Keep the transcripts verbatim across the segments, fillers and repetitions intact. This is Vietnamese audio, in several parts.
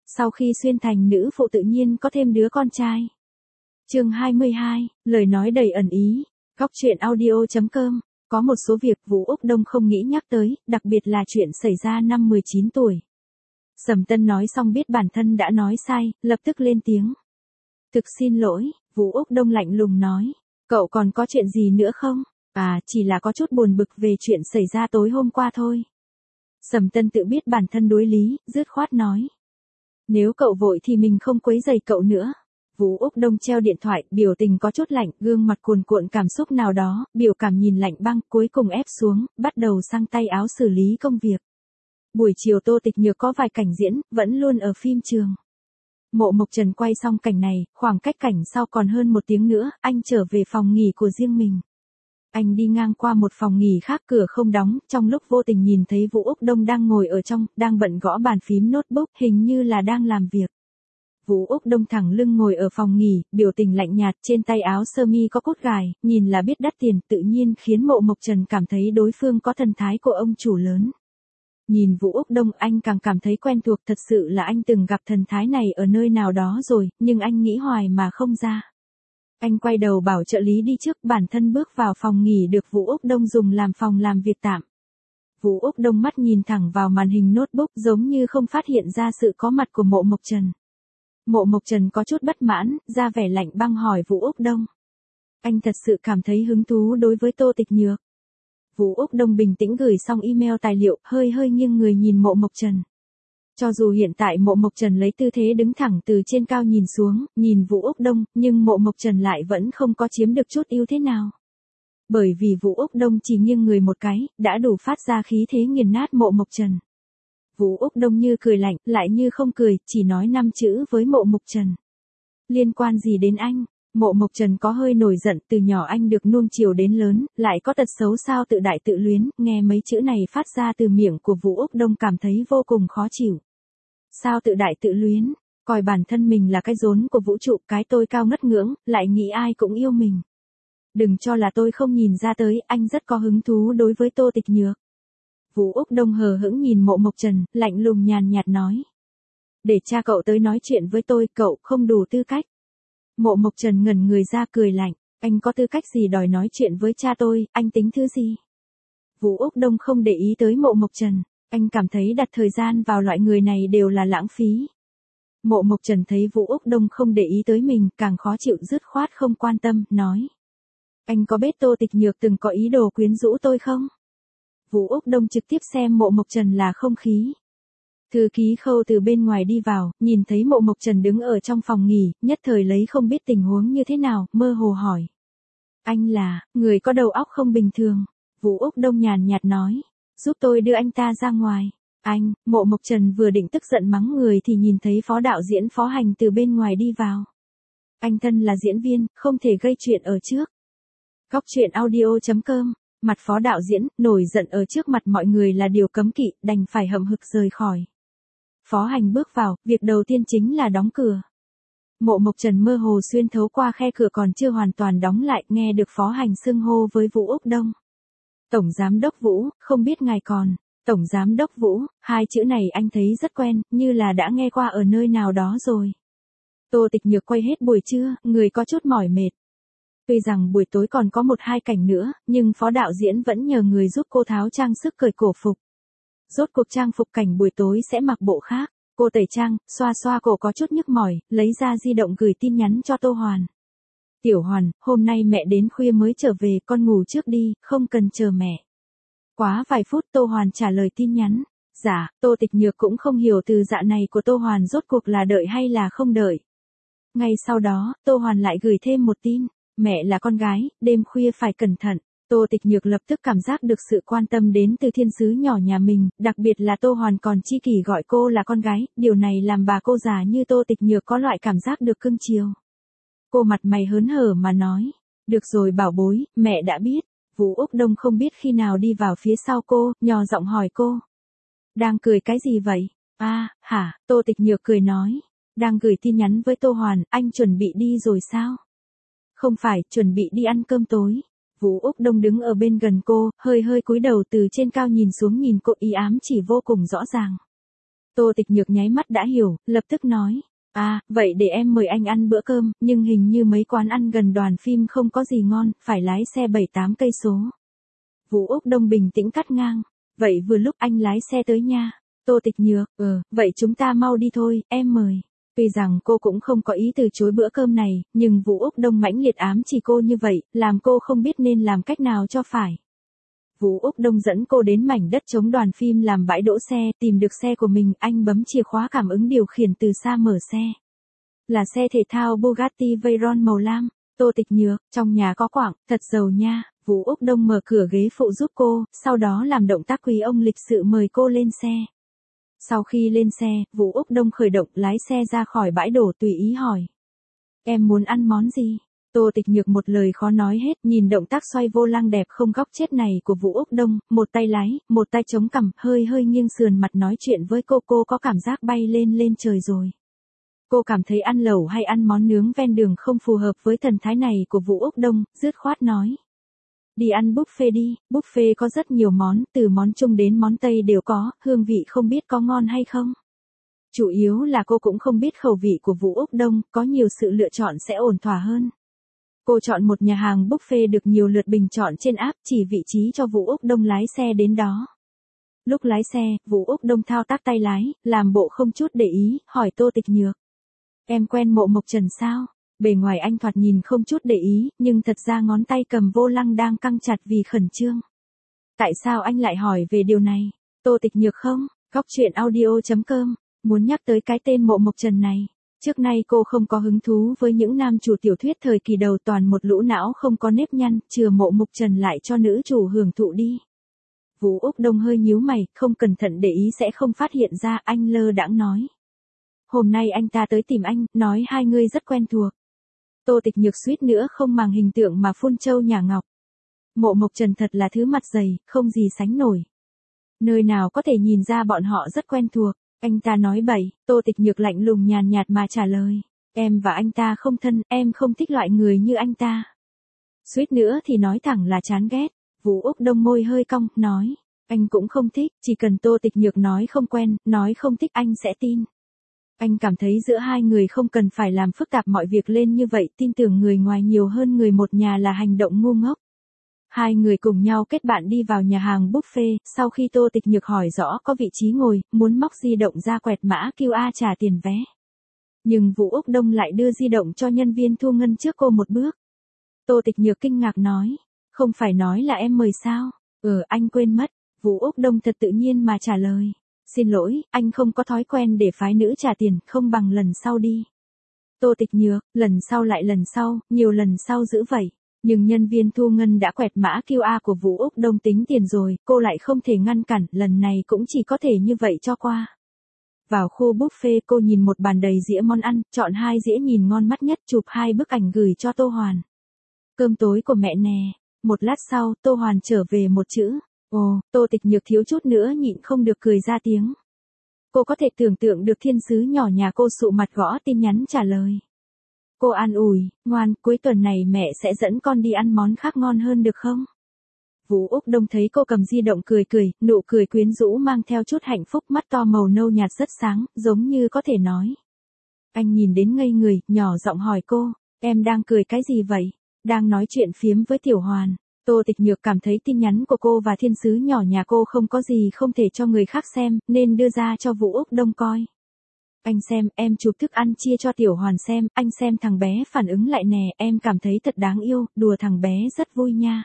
Sau khi xuyên thành nữ phụ tự nhiên có thêm đứa con trai. Chương hai mươi hai, lời nói đầy ẩn ý. Góc truyện audio chấm com. Có một số việc Vũ Úc Đông không nghĩ nhắc tới, đặc biệt là chuyện xảy ra năm mười chín tuổi. Sầm Tân nói xong biết bản thân đã nói sai, lập tức lên tiếng. Thực xin lỗi, Vũ Úc Đông lạnh lùng nói. Cậu còn có chuyện gì nữa không? À, chỉ là có chút buồn bực về chuyện xảy ra tối hôm qua thôi. Sầm Tân tự biết bản thân đối lý, dứt khoát nói. Nếu cậu vội thì mình không quấy rầy cậu nữa. Vũ Úc Đông treo điện thoại, biểu tình có chút lạnh, gương mặt cuồn cuộn cảm xúc nào đó, biểu cảm nhìn lạnh băng, cuối cùng ép xuống, bắt đầu sang tay áo xử lý công việc. Buổi chiều Tô Tịch Nhược có vài cảnh diễn, vẫn luôn ở phim trường. Mộ Mộc Trần quay xong cảnh này, khoảng cách cảnh sau còn hơn một tiếng nữa, anh trở về phòng nghỉ của riêng mình. Anh đi ngang qua một phòng nghỉ khác, cửa không đóng, trong lúc vô tình nhìn thấy Vũ Úc Đông đang ngồi ở trong, đang bận gõ bàn phím notebook, hình như là đang làm việc. Vũ Úc Đông thẳng lưng ngồi ở phòng nghỉ, biểu tình lạnh nhạt, trên tay áo sơ mi có cốt gài, nhìn là biết đắt tiền, tự nhiên khiến Mộ Mộc Trần cảm thấy đối phương có thần thái của ông chủ lớn. Nhìn Vũ Úc Đông anh càng cảm thấy quen thuộc, thật sự là anh từng gặp thần thái này ở nơi nào đó rồi, nhưng anh nghĩ hoài mà không ra. Anh quay đầu bảo trợ lý đi trước, bản thân bước vào phòng nghỉ được Vũ Úc Đông dùng làm phòng làm việc tạm. Vũ Úc Đông mắt nhìn thẳng vào màn hình notebook giống như không phát hiện ra sự có mặt của Mộ Mộc Trần. Mộ Mộc Trần có chút bất mãn, ra vẻ lạnh băng hỏi Vũ Úc Đông. Anh thật sự cảm thấy hứng thú đối với Tô Tịch Nhược. Vũ Úc Đông bình tĩnh gửi xong email tài liệu, hơi hơi nghiêng người nhìn Mộ Mộc Trần. Cho dù hiện tại Mộ Mộc Trần lấy tư thế đứng thẳng từ trên cao nhìn xuống, nhìn Vũ Úc Đông, nhưng Mộ Mộc Trần lại vẫn không có chiếm được chút ưu thế nào. Bởi vì Vũ Úc Đông chỉ nghiêng người một cái, đã đủ phát ra khí thế nghiền nát Mộ Mộc Trần. Vũ Úc Đông như cười lạnh, lại như không cười, chỉ nói năm chữ với Mộ Mộc Trần. Liên quan gì đến anh? Mộ Mộc Trần có hơi nổi giận, từ nhỏ anh được nuông chiều đến lớn, lại có tật xấu sao tự đại tự luyến, nghe mấy chữ này phát ra từ miệng của Vũ Úc Đông cảm thấy vô cùng khó chịu. Sao tự đại tự luyến, coi bản thân mình là cái rốn của vũ trụ, cái tôi cao ngất ngưỡng, lại nghĩ ai cũng yêu mình. Đừng cho là tôi không nhìn ra tới, anh rất có hứng thú đối với Tô Tịch Nhược. Vũ Úc Đông hờ hững nhìn Mộ Mộc Trần, lạnh lùng nhàn nhạt nói. Để cha cậu tới nói chuyện với tôi, cậu không đủ tư cách. Mộ Mộc Trần ngẩn người ra cười lạnh, anh có tư cách gì đòi nói chuyện với cha tôi, anh tính thứ gì? Vũ Úc Đông không để ý tới Mộ Mộc Trần, anh cảm thấy đặt thời gian vào loại người này đều là lãng phí. Mộ Mộc Trần thấy Vũ Úc Đông không để ý tới mình, càng khó chịu, dứt khoát không quan tâm, nói. Anh có biết Tô Tịch Nhược từng có ý đồ quyến rũ tôi không? Vũ Úc Đông trực tiếp xem Mộ Mộc Trần là không khí. Thư ký Khâu từ bên ngoài đi vào, nhìn thấy Mộ Mộc Trần đứng ở trong phòng nghỉ, nhất thời lấy không biết tình huống như thế nào, mơ hồ hỏi. Anh là, người có đầu óc không bình thường. Vũ Úc Đông nhàn nhạt nói, giúp tôi đưa anh ta ra ngoài. Anh, Mộ Mộc Trần vừa định tức giận mắng người thì nhìn thấy phó đạo diễn Phó Hành từ bên ngoài đi vào. Anh thân là diễn viên, không thể gây chuyện ở trước. Góc truyện audio chấm com. Mặt phó đạo diễn, nổi giận ở trước mặt mọi người là điều cấm kỵ, đành phải hậm hực rời khỏi. Phó Hành bước vào, việc đầu tiên chính là đóng cửa. Mộ Mộc Trần mơ hồ xuyên thấu qua khe cửa còn chưa hoàn toàn đóng lại, nghe được Phó Hành xưng hô với Vũ Úc Đông. Tổng Giám đốc Vũ, không biết ngài còn. Tổng Giám đốc Vũ, hai chữ này anh thấy rất quen, như là đã nghe qua ở nơi nào đó rồi. Tô Tịch Nhược quay hết buổi trưa, người có chút mỏi mệt. Tuy rằng buổi tối còn có một hai cảnh nữa, nhưng phó đạo diễn vẫn nhờ người giúp cô tháo trang sức cởi cổ phục. Rốt cuộc trang phục cảnh buổi tối sẽ mặc bộ khác. Cô tẩy trang, xoa xoa cổ có chút nhức mỏi, lấy ra di động gửi tin nhắn cho Tô Hoàn. Tiểu Hoàn, hôm nay mẹ đến khuya mới trở về, con ngủ trước đi, không cần chờ mẹ. Quá vài phút Tô Hoàn trả lời tin nhắn. Dạ, Tô Tịch Nhược cũng không hiểu từ dạ này của Tô Hoàn rốt cuộc là đợi hay là không đợi. Ngay sau đó, Tô Hoàn lại gửi thêm một tin. Mẹ là con gái, đêm khuya phải cẩn thận. Tô Tịch Nhược lập tức cảm giác được sự quan tâm đến từ thiên sứ nhỏ nhà mình, đặc biệt là Tô Hoàn còn chi kỷ gọi cô là con gái, điều này làm bà cô già như Tô Tịch Nhược có loại cảm giác được cưng chiều. Cô mặt mày hớn hở mà nói, được rồi bảo bối, mẹ đã biết. Vũ Úc Đông không biết khi nào đi vào phía sau cô, nhỏ giọng hỏi cô. Đang cười cái gì vậy? À, hả, Tô Tịch Nhược cười nói. Đang gửi tin nhắn với Tô Hoàn, anh chuẩn bị đi rồi sao? Không phải, chuẩn bị đi ăn cơm tối. Vũ Úc Đông đứng ở bên gần cô, hơi hơi cúi đầu từ trên cao nhìn xuống, nhìn cô ý ám chỉ vô cùng rõ ràng. Tô Tịch Nhược nháy mắt đã hiểu, lập tức nói. À, vậy để em mời anh ăn bữa cơm, nhưng hình như mấy quán ăn gần đoàn phim không có gì ngon, phải lái xe bảy tám cây số. Vũ Úc Đông bình tĩnh cắt ngang. Vậy vừa lúc anh lái xe tới nha. Tô Tịch Nhược, ờ, vậy chúng ta mau đi thôi, em mời. Tuy rằng cô cũng không có ý từ chối bữa cơm này, nhưng Vũ Úc Đông mãnh liệt ám chỉ cô như vậy, làm cô không biết nên làm cách nào cho phải. Vũ Úc Đông dẫn cô đến mảnh đất chống đoàn phim làm bãi đỗ xe, tìm được xe của mình, anh bấm chìa khóa cảm ứng điều khiển từ xa mở xe. Là xe thể thao Bugatti Veyron màu lam. Tô Tịch Nhược, trong nhà có quặng, thật giàu nha. Vũ Úc Đông mở cửa ghế phụ giúp cô, sau đó làm động tác quý ông lịch sự mời cô lên xe. Sau khi lên xe, Vũ Úc Đông khởi động lái xe ra khỏi bãi đổ tùy ý hỏi. Em muốn ăn món gì? Tô Tịch Nhược một lời khó nói hết, nhìn động tác xoay vô lăng đẹp không góc chết này của Vũ Úc Đông, một tay lái, một tay chống cằm, hơi hơi nghiêng sườn mặt nói chuyện với cô, cô có cảm giác bay lên lên trời rồi. Cô cảm thấy ăn lẩu hay ăn món nướng ven đường không phù hợp với thần thái này của Vũ Úc Đông, dứt khoát nói. Đi ăn buffet đi, buffet có rất nhiều món, từ món Trung đến món Tây đều có, hương vị không biết có ngon hay không. Chủ yếu là cô cũng không biết khẩu vị của Vũ Úc Đông, có nhiều sự lựa chọn sẽ ổn thỏa hơn. Cô chọn một nhà hàng buffet được nhiều lượt bình chọn trên app, chỉ vị trí cho Vũ Úc Đông lái xe đến đó. Lúc lái xe, Vũ Úc Đông thao tác tay lái, làm bộ không chút để ý, hỏi Tô Tịch Nhược. Em quen Mộ Mộc Trần sao? Bề ngoài anh thoạt nhìn không chút để ý, nhưng thật ra ngón tay cầm vô lăng đang căng chặt vì khẩn trương. Tại sao anh lại hỏi về điều này? Tô Tịch Nhược không? Góc truyện audio chấm com, muốn nhắc tới cái tên Mộ Mộc Trần này. Trước nay cô không có hứng thú với những nam chủ tiểu thuyết thời kỳ đầu toàn một lũ não không có nếp nhăn, chừa Mộ Mộc Trần lại cho nữ chủ hưởng thụ đi. Vũ Úc Đông hơi nhíu mày, không cẩn thận để ý sẽ không phát hiện ra, anh lơ đãng nói. Hôm nay anh ta tới tìm anh, nói hai người rất quen thuộc. Tô Tịch Nhược suýt nữa không màng hình tượng mà phun châu nhả ngọc. Mộ Mộc Trần thật là thứ mặt dày, không gì sánh nổi. Nơi nào có thể nhìn ra bọn họ rất quen thuộc. Anh ta nói bậy, Tô Tịch Nhược lạnh lùng nhàn nhạt mà trả lời. Em và anh ta không thân, em không thích loại người như anh ta. Suýt nữa thì nói thẳng là chán ghét. Vũ Úc Đông môi hơi cong, nói. Anh cũng không thích, chỉ cần Tô Tịch Nhược nói không quen, nói không thích anh sẽ tin. Anh cảm thấy giữa hai người không cần phải làm phức tạp mọi việc lên như vậy, tin tưởng người ngoài nhiều hơn người một nhà là hành động ngu ngốc. Hai người cùng nhau kết bạn đi vào nhà hàng buffet, sau khi Tô Tịch Nhược hỏi rõ có vị trí ngồi, muốn móc di động ra quẹt mã quy rờ trả tiền vé. Nhưng Vũ Úc Đông lại đưa di động cho nhân viên thu ngân trước cô một bước. Tô Tịch Nhược kinh ngạc nói, không phải nói là em mời sao? Ừ, anh quên mất. Vũ Úc Đông thật tự nhiên mà trả lời. Xin lỗi, anh không có thói quen để phái nữ trả tiền, không bằng lần sau đi. Tô Tịch Nhược, lần sau lại lần sau, nhiều lần sau giữ vậy. Nhưng nhân viên thu ngân đã quẹt mã quy rờ của Vũ Úc Đông tính tiền rồi, cô lại không thể ngăn cản, lần này cũng chỉ có thể như vậy cho qua. Vào khu buffet cô nhìn một bàn đầy dĩa món ăn, chọn hai dĩa nhìn ngon mắt nhất, chụp hai bức ảnh gửi cho Tô Hoàn. Cơm tối của mẹ nè. Một lát sau, Tô Hoàn trở về một chữ. Ồ, Tô Tịch Nhược thiếu chút nữa nhịn không được cười ra tiếng. Cô có thể tưởng tượng được thiên sứ nhỏ nhà cô sụ mặt gõ tin nhắn trả lời. Cô an ủi, ngoan, cuối tuần này mẹ sẽ dẫn con đi ăn món khác ngon hơn được không? Vũ Úc Đông thấy cô cầm di động cười cười, nụ cười quyến rũ mang theo chút hạnh phúc, mắt to màu nâu nhạt rất sáng, giống như có thể nói. Anh nhìn đến ngây người, nhỏ giọng hỏi cô, em đang cười cái gì vậy? Đang nói chuyện phiếm với Tiểu Hoàn. Tô Tịch Nhược cảm thấy tin nhắn của cô và thiên sứ nhỏ nhà cô không có gì không thể cho người khác xem, nên đưa ra cho Vũ Úc Đông coi. Anh xem, em chụp thức ăn chia cho Tiểu Hoàn xem, anh xem thằng bé phản ứng lại nè, em cảm thấy thật đáng yêu, đùa thằng bé rất vui nha.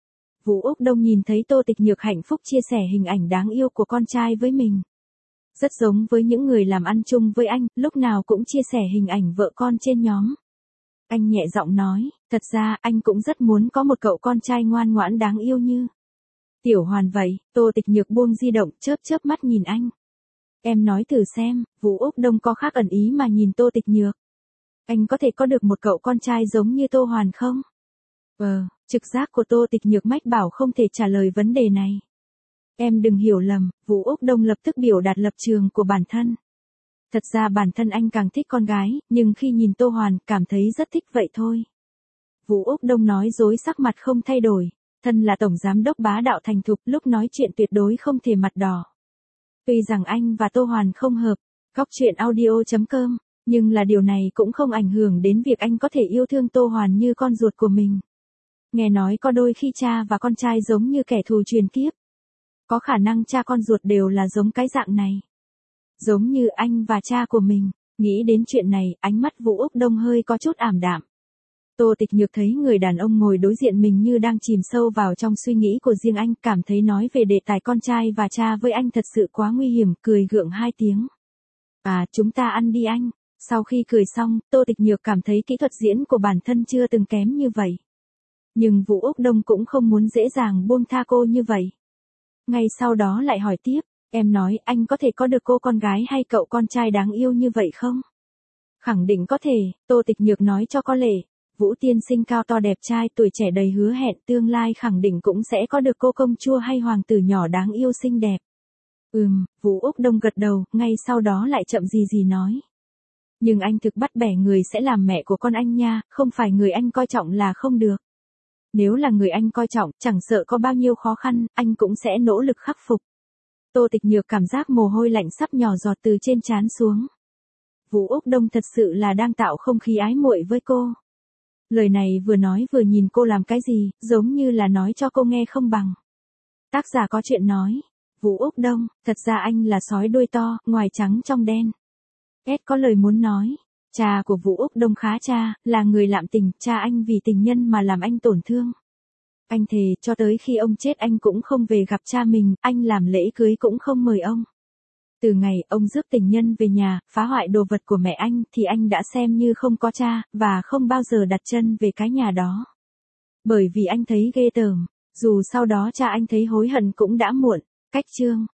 Vũ Úc Đông nhìn thấy Tô Tịch Nhược hạnh phúc chia sẻ hình ảnh đáng yêu của con trai với mình. Rất giống với những người làm ăn chung với anh, lúc nào cũng chia sẻ hình ảnh vợ con trên nhóm. Anh nhẹ giọng nói, thật ra anh cũng rất muốn có một cậu con trai ngoan ngoãn đáng yêu như Tiểu Hoàn vậy. Tô Tịch Nhược buông di động, chớp chớp mắt nhìn anh. Em nói thử xem. Vũ Úc Đông có khác ẩn ý mà nhìn Tô Tịch Nhược. Anh có thể có được một cậu con trai giống như Tô Hoàn không? Ờ, trực giác của Tô Tịch Nhược mách bảo không thể trả lời vấn đề này. Em đừng hiểu lầm, Vũ Úc Đông lập tức biểu đạt lập trường của bản thân. Thật ra bản thân anh càng thích con gái, nhưng khi nhìn Tô Hoàn, cảm thấy rất thích vậy thôi. Vũ Úc Đông nói dối sắc mặt không thay đổi. Thân là tổng giám đốc bá đạo thành thục, lúc nói chuyện tuyệt đối không thể mặt đỏ. Tuy rằng anh và Tô Hoàn không hợp, góc truyện audio chấm com, nhưng là điều này cũng không ảnh hưởng đến việc anh có thể yêu thương Tô Hoàn như con ruột của mình. Nghe nói có đôi khi cha và con trai giống như kẻ thù truyền kiếp. Có khả năng cha con ruột đều là giống cái dạng này. Giống như anh và cha của mình. Nghĩ đến chuyện này, ánh mắt Vũ Úc Đông hơi có chút ảm đạm. Tô Tịch Nhược thấy người đàn ông ngồi đối diện mình như đang chìm sâu vào trong suy nghĩ của riêng anh, cảm thấy nói về đề tài con trai và cha với anh thật sự quá nguy hiểm, cười gượng hai tiếng. À, chúng ta ăn đi anh. Sau khi cười xong, Tô Tịch Nhược cảm thấy kỹ thuật diễn của bản thân chưa từng kém như vậy. Nhưng Vũ Úc Đông cũng không muốn dễ dàng buông tha cô như vậy. Ngay sau đó lại hỏi tiếp, em nói anh có thể có được cô con gái hay cậu con trai đáng yêu như vậy không? Khẳng định có thể, Tô Tịch Nhược nói cho có lệ. Vũ tiên sinh cao to đẹp trai, tuổi trẻ đầy hứa hẹn, tương lai khẳng định cũng sẽ có được cô công chúa hay hoàng tử nhỏ đáng yêu xinh đẹp. Ừm, Vũ Úc Đông gật đầu, ngay sau đó lại chậm gì gì nói. Nhưng anh thực bắt bẻ người sẽ làm mẹ của con anh nha, không phải người anh coi trọng là không được. Nếu là người anh coi trọng, chẳng sợ có bao nhiêu khó khăn, anh cũng sẽ nỗ lực khắc phục. Tô Tịch Nhược cảm giác mồ hôi lạnh sắp nhỏ giọt từ trên trán xuống. Vũ Úc Đông thật sự là đang tạo không khí ái muội với cô. Lời này vừa nói vừa nhìn cô làm cái gì, giống như là nói cho cô nghe không bằng. Tác giả có chuyện nói. Vũ Úc Đông, thật ra anh là sói đuôi to, ngoài trắng trong đen. Ed có lời muốn nói. Cha của Vũ Úc Đông khá cha, là người lạm tình, cha anh vì tình nhân mà làm anh tổn thương. Anh thề, cho tới khi ông chết anh cũng không về gặp cha mình, anh làm lễ cưới cũng không mời ông. Từ ngày ông rước tình nhân về nhà, phá hoại đồ vật của mẹ anh, thì anh đã xem như không có cha, và không bao giờ đặt chân về cái nhà đó. Bởi vì anh thấy ghê tởm, dù sau đó cha anh thấy hối hận cũng đã muộn. Cách chương